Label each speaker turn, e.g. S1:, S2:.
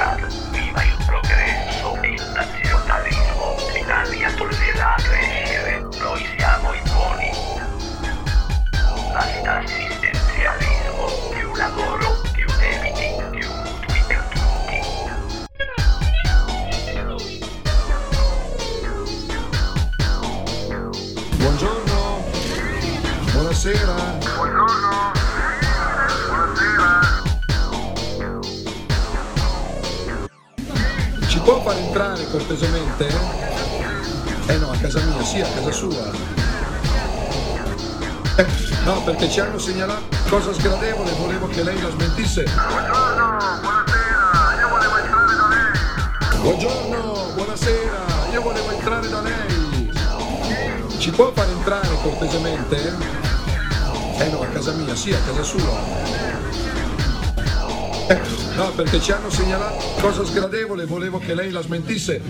S1: Stato. Viva il progresso e il nazionalismo. L'Italia tornerà a crescere. Noi siamo i buoni. Basta assistenzialismo. Più lavoro, più debiti, più mutui per tutti.
S2: Buongiorno. Buonasera.
S3: Buongiorno. Buonasera.
S2: Ci può far entrare cortesemente? No, a casa mia, sì, a casa sua. No, perché ci hanno segnalato cosa sgradevole, volevo che lei la smentisse.
S3: Buongiorno. Buonasera. Io volevo entrare da lei.
S2: Buongiorno, buonasera, io volevo entrare da lei. Ci può far entrare cortesemente? No, a casa mia, sì, a casa sua. No, perché ci hanno segnalato cosa sgradevole, volevo che lei la smentisse.